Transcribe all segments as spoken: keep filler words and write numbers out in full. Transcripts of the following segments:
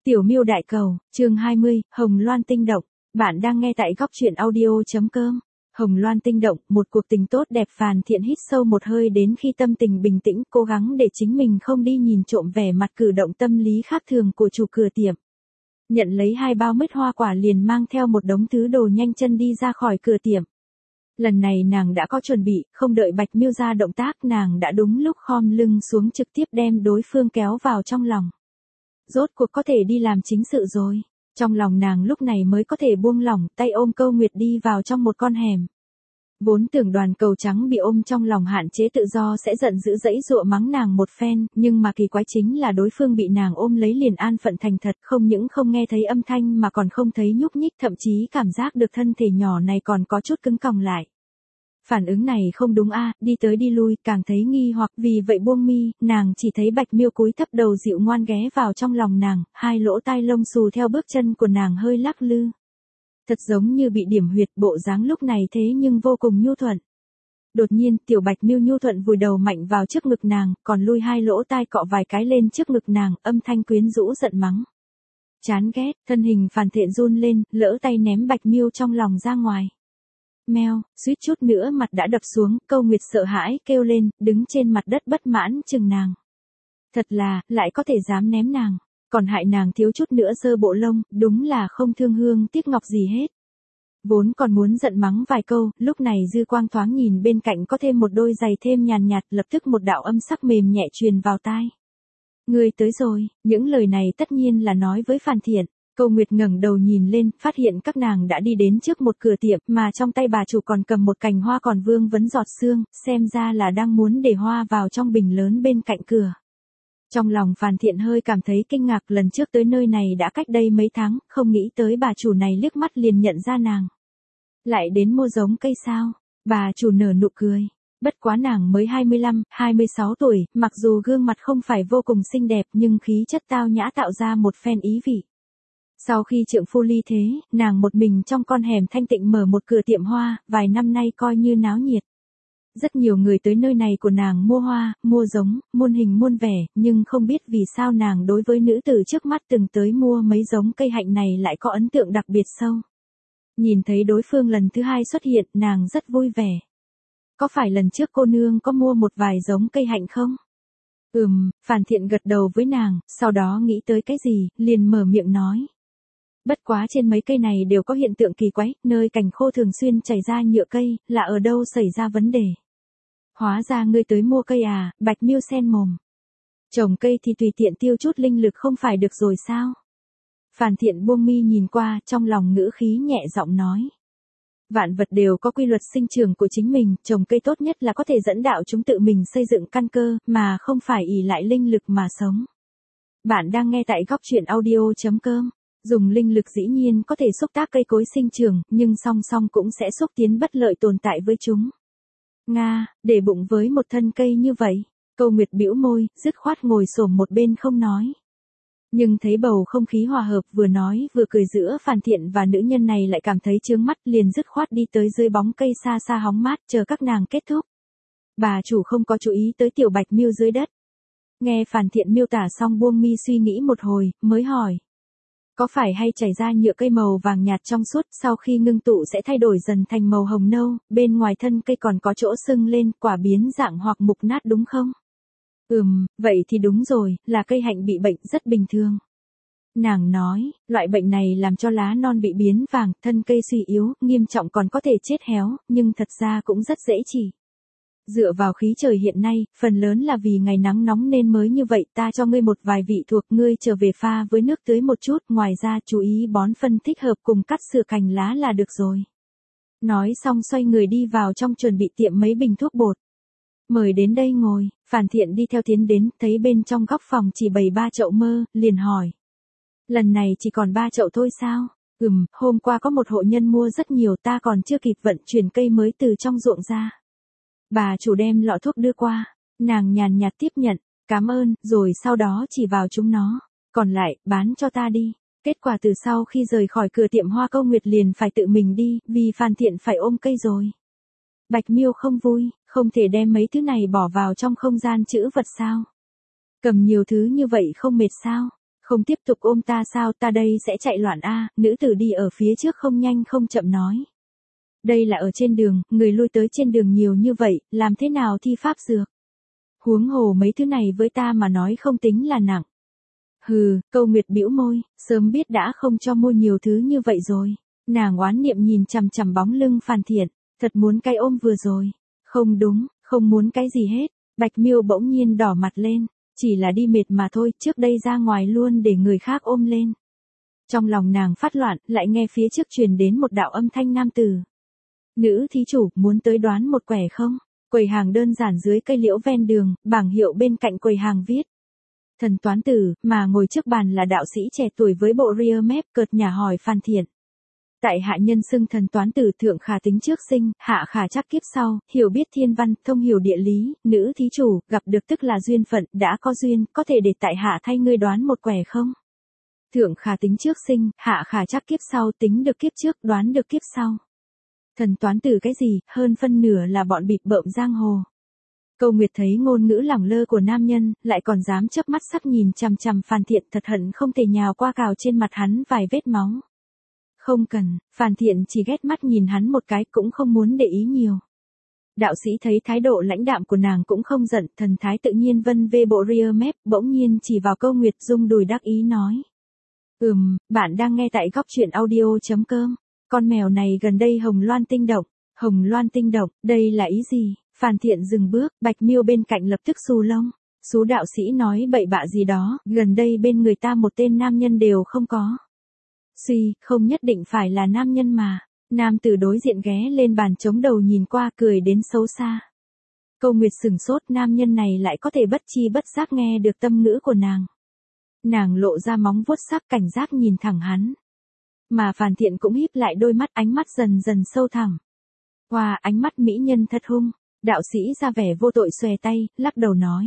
Tiểu Miêu Đại Cầu, chương hai mươi, Hồng Loan Tinh Động. Bạn đang nghe tại góc truyện audio chấm com. Hồng Loan Tinh Động, một cuộc tình tốt đẹp. Phàn Thiện hít sâu một hơi đến khi tâm tình bình tĩnh, cố gắng để chính mình không đi nhìn trộm vẻ mặt cử động tâm lý khác thường của chủ cửa tiệm. Nhận lấy hai bao mứt hoa quả liền mang theo một đống thứ đồ nhanh chân đi ra khỏi cửa tiệm. Lần này nàng đã có chuẩn bị, không đợi Bạch Miêu ra động tác, nàng đã đúng lúc khom lưng xuống trực tiếp đem đối phương kéo vào trong lòng. Rốt cuộc có thể đi làm chính sự rồi. Trong lòng nàng lúc này mới có thể buông lỏng, tay ôm Câu Nguyệt đi vào trong một con hẻm. Vốn tưởng Đoàn Cầu Trắng bị ôm trong lòng hạn chế tự do sẽ giận dữ dẫy dụa mắng nàng một phen, nhưng mà kỳ quái chính là đối phương bị nàng ôm lấy liền an phận thành thật, không những không nghe thấy âm thanh mà còn không thấy nhúc nhích, thậm chí cảm giác được thân thể nhỏ này còn có chút cứng còng lại. Phản ứng này không đúng a, đi tới đi lui, càng thấy nghi hoặc, vì vậy buông mi, nàng chỉ thấy Bạch Miêu cúi thấp đầu dịu ngoan ghé vào trong lòng nàng, hai lỗ tai lông xù theo bước chân của nàng hơi lắc lư. Thật giống như bị điểm huyệt, bộ dáng lúc này thế nhưng vô cùng nhu thuận. Đột nhiên, tiểu Bạch Miêu nhu thuận vùi đầu mạnh vào trước ngực nàng, còn lui hai lỗ tai cọ vài cái lên trước ngực nàng, âm thanh quyến rũ giận mắng. Chán ghét, thân hình Phàn Thiện run lên, lỡ tay ném Bạch Miêu trong lòng ra ngoài. Meo, suýt chút nữa mặt đã đập xuống, Câu Nguyệt sợ hãi kêu lên, đứng trên mặt đất bất mãn chừng nàng. Thật là, lại có thể dám ném nàng, còn hại nàng thiếu chút nữa sơ bộ lông, đúng là không thương hương tiếc ngọc gì hết. Vốn còn muốn giận mắng vài câu, lúc này dư quang thoáng nhìn bên cạnh có thêm một đôi giày thêm nhàn nhạt, lập tức một đạo âm sắc mềm nhẹ truyền vào tai. Ngươi tới rồi, những lời này tất nhiên là nói với Phàn Thiện. Câu Nguyệt ngẩng đầu nhìn lên, phát hiện các nàng đã đi đến trước một cửa tiệm, mà trong tay bà chủ còn cầm một cành hoa còn vương vấn giọt sương, xem ra là đang muốn để hoa vào trong bình lớn bên cạnh cửa. Trong lòng Phàn Thiện hơi cảm thấy kinh ngạc, lần trước tới nơi này đã cách đây mấy tháng, không nghĩ tới bà chủ này liếc mắt liền nhận ra nàng. Lại đến mua giống cây sao? Bà chủ nở nụ cười. Bất quá nàng mới hai mươi lăm, hai mươi sáu tuổi, mặc dù gương mặt không phải vô cùng xinh đẹp nhưng khí chất tao nhã tạo ra một phen ý vị. Sau khi trượng phu ly thế, nàng một mình trong con hẻm thanh tịnh mở một cửa tiệm hoa, vài năm nay coi như náo nhiệt. Rất nhiều người tới nơi này của nàng mua hoa, mua giống, muôn hình muôn vẻ, nhưng không biết vì sao nàng đối với nữ tử trước mắt từng tới mua mấy giống cây hạnh này lại có ấn tượng đặc biệt sâu. Nhìn thấy đối phương lần thứ hai xuất hiện, nàng rất vui vẻ. Có phải lần trước cô nương có mua một vài giống cây hạnh không? Ừm, Phàn Thiện gật đầu với nàng, sau đó nghĩ tới cái gì, liền mở miệng nói. Bất quá trên mấy cây này đều có hiện tượng kỳ quái, nơi cành khô thường xuyên chảy ra nhựa cây, là ở đâu xảy ra vấn đề? Hóa ra ngươi tới mua cây à? Bạch Miêu sen mồm. Trồng cây thì tùy tiện tiêu chút linh lực không phải được rồi sao? Phàn Thiện buông mi nhìn qua, trong lòng ngữ khí nhẹ giọng nói. Vạn vật đều có quy luật sinh trưởng của chính mình, trồng cây tốt nhất là có thể dẫn đạo chúng tự mình xây dựng căn cơ, mà không phải ỷ lại linh lực mà sống. Bạn đang nghe tại góc truyện audio chấm com. Dùng linh lực dĩ nhiên có thể xúc tác cây cối sinh trưởng, nhưng song song cũng sẽ xúc tiến bất lợi tồn tại với chúng. Nga, để bụng với một thân cây như vậy, Câu Nguyệt bĩu môi, dứt khoát ngồi xổm một bên không nói. Nhưng thấy bầu không khí hòa hợp vừa nói vừa cười giữa Phàn Thiện và nữ nhân này lại cảm thấy chướng mắt, liền dứt khoát đi tới dưới bóng cây xa xa hóng mát chờ các nàng kết thúc. Bà chủ không có chú ý tới tiểu Bạch Miêu dưới đất. Nghe Phàn Thiện miêu tả xong buông mi suy nghĩ một hồi, mới hỏi. Có phải hay chảy ra nhựa cây màu vàng nhạt trong suốt, sau khi ngưng tụ sẽ thay đổi dần thành màu hồng nâu, bên ngoài thân cây còn có chỗ sưng lên, quả biến dạng hoặc mục nát đúng không? Ừm, vậy thì đúng rồi, là cây hạnh bị bệnh rất bình thường. Nàng nói, loại bệnh này làm cho lá non bị biến vàng, thân cây suy yếu, nghiêm trọng còn có thể chết héo, nhưng thật ra cũng rất dễ trị. Dựa vào khí trời hiện nay, phần lớn là vì ngày nắng nóng nên mới như vậy, ta cho ngươi một vài vị thuộc, ngươi trở về pha với nước tưới một chút, ngoài ra chú ý bón phân thích hợp cùng cắt sửa cành lá là được rồi. Nói xong xoay người đi vào trong chuẩn bị tiệm mấy bình thuốc bột. Mời đến đây ngồi, Phàn Thiện đi theo tiến đến, thấy bên trong góc phòng chỉ bày ba chậu mơ, liền hỏi. Lần này chỉ còn ba chậu thôi sao? Ừm, hôm qua có một hộ nhân mua rất nhiều, ta còn chưa kịp vận chuyển cây mới từ trong ruộng ra. Bà chủ đem lọ thuốc đưa qua, nàng nhàn nhạt tiếp nhận, cảm ơn, rồi sau đó chỉ vào chúng nó, còn lại, bán cho ta đi. Kết quả từ sau khi rời khỏi cửa tiệm hoa Câu Nguyệt liền phải tự mình đi, vì Phàn Thiện phải ôm cây rồi. Bạch Miêu không vui, không thể đem mấy thứ này bỏ vào trong không gian trữ vật sao? Cầm nhiều thứ như vậy không mệt sao? Không tiếp tục ôm ta sao, ta đây sẽ chạy loạn a, nữ tử đi ở phía trước không nhanh không chậm nói. Đây là ở trên đường, người lui tới trên đường nhiều như vậy, làm thế nào thi pháp dược? Huống hồ mấy thứ này với ta mà nói không tính là nặng. Hừ, Câu Nguyệt bĩu môi, sớm biết đã không cho mua nhiều thứ như vậy rồi. Nàng oán niệm nhìn chằm chằm bóng lưng Phàn Thiện, thật muốn cái ôm vừa rồi. Không đúng, không muốn cái gì hết. Bạch Miêu bỗng nhiên đỏ mặt lên, chỉ là đi mệt mà thôi, trước đây ra ngoài luôn để người khác ôm lên. Trong lòng nàng phát loạn, lại nghe phía trước truyền đến một đạo âm thanh nam tử. Nữ thí chủ, muốn tới đoán một quẻ không? Quầy hàng đơn giản dưới cây liễu ven đường, bảng hiệu bên cạnh quầy hàng viết. Thần toán tử, mà ngồi trước bàn là đạo sĩ trẻ tuổi với bộ ria mép, cợt nhả hỏi Phàn Thiện. Tại hạ nhân xưng thần toán tử, thượng khả tính trước sinh, hạ khả trắc kiếp sau, hiểu biết thiên văn, thông hiểu địa lý, nữ thí chủ, gặp được tức là duyên phận, đã có duyên, có thể để tại hạ thay ngươi đoán một quẻ không? Thượng khả tính trước sinh, hạ khả trắc kiếp sau, tính được kiếp trước, đoán được kiếp sau. Thần toán tử cái gì, hơn phân nửa là bọn bịp bợm giang hồ. Câu Nguyệt thấy ngôn ngữ lẳng lơ của nam nhân, lại còn dám chớp mắt sắc nhìn chằm chằm Phàn Thiện, thật hận không thể nhào qua cào trên mặt hắn vài vết máu. Không cần, Phàn Thiện chỉ ghét mắt nhìn hắn một cái, cũng không muốn để ý nhiều. Đạo sĩ thấy thái độ lãnh đạm của nàng cũng không giận, thần thái tự nhiên vân vê bộ ria mép, bỗng nhiên chỉ vào Câu Nguyệt rung đùi đắc ý nói. Ừm, bạn đang nghe tại góc truyện audio chấm com. Con mèo này gần đây Hồng Loan tinh động. Hồng Loan tinh động, đây là ý gì? Phàn Thiện dừng bước, Bạch Miêu bên cạnh lập tức xù lông. Xú đạo sĩ nói bậy bạ gì đó, gần đây bên người ta một tên nam nhân đều không có. Suy, không nhất định phải là nam nhân mà. Nam tử đối diện ghé lên bàn chống đầu nhìn qua, cười đến xấu xa. Câu Nguyệt sừng sốt, nam nhân này lại có thể bất chi bất giác nghe được tâm ngữ của nàng. Nàng lộ ra móng vuốt sắc cảnh giác nhìn thẳng hắn. Mà Phàn Thiện cũng híp lại đôi mắt, ánh mắt dần dần sâu thẳm. Wow, ánh mắt mỹ nhân thật hung. Đạo sĩ ra vẻ vô tội xòe tay, lắc đầu nói.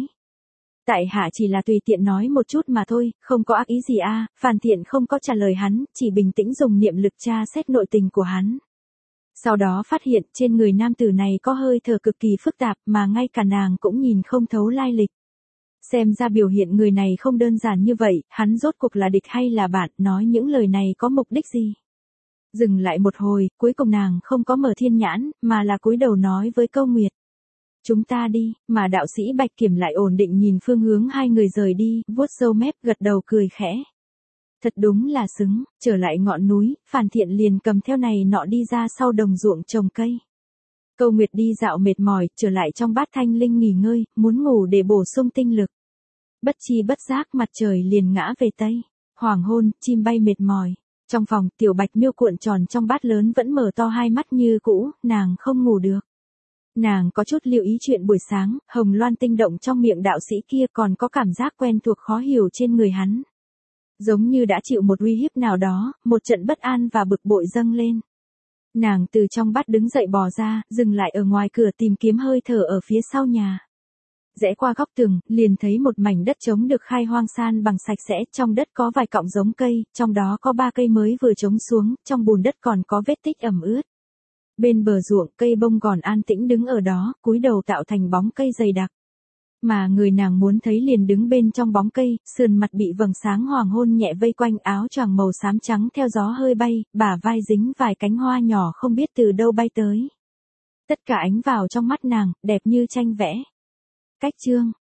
Tại hạ chỉ là tùy tiện nói một chút mà thôi, không có ác ý gì a. Phàn Thiện không có trả lời hắn, chỉ bình tĩnh dùng niệm lực tra xét nội tình của hắn. Sau đó phát hiện trên người nam tử này có hơi thở cực kỳ phức tạp mà ngay cả nàng cũng nhìn không thấu lai lịch. Xem ra biểu hiện người này không đơn giản như vậy, hắn rốt cuộc là địch hay là bạn, nói những lời này có mục đích gì? Dừng lại một hồi, cuối cùng nàng không có mở thiên nhãn, mà là cúi đầu nói với Câu Nguyệt. Chúng ta đi, mà đạo sĩ Bạch Kiểm lại ổn định nhìn phương hướng hai người rời đi, vuốt râu mép gật đầu cười khẽ. Thật đúng là xứng, trở lại ngọn núi, Phàn Thiện liền cầm theo này nọ đi ra sau đồng ruộng trồng cây. Câu Nguyệt đi dạo mệt mỏi, trở lại trong bát thanh linh nghỉ ngơi, muốn ngủ để bổ sung tinh lực. Bất chi bất giác mặt trời liền ngã về tây, hoàng hôn, chim bay mệt mỏi. Trong phòng, tiểu Bạch Miêu cuộn tròn trong bát lớn vẫn mở to hai mắt như cũ, nàng không ngủ được. Nàng có chút lưu ý chuyện buổi sáng, Hồng Loan tinh động trong miệng đạo sĩ kia còn có cảm giác quen thuộc khó hiểu trên người hắn. Giống như đã chịu một uy hiếp nào đó, một trận bất an và bực bội dâng lên. Nàng từ trong bát đứng dậy bò ra, dừng lại ở ngoài cửa tìm kiếm hơi thở ở phía sau nhà. Rẽ qua góc tường, liền thấy một mảnh đất trống được khai hoang san bằng sạch sẽ, trong đất có vài cọng giống cây, trong đó có ba cây mới vừa trống xuống, trong bùn đất còn có vết tích ẩm ướt. Bên bờ ruộng, cây bông gòn an tĩnh đứng ở đó, cúi đầu tạo thành bóng cây dày đặc. Mà người nàng muốn thấy liền đứng bên trong bóng cây, sườn mặt bị vầng sáng hoàng hôn nhẹ vây quanh, áo choàng màu xám trắng theo gió hơi bay, bả vai dính vài cánh hoa nhỏ không biết từ đâu bay tới. Tất cả ánh vào trong mắt nàng, đẹp như tranh vẽ. Cách chương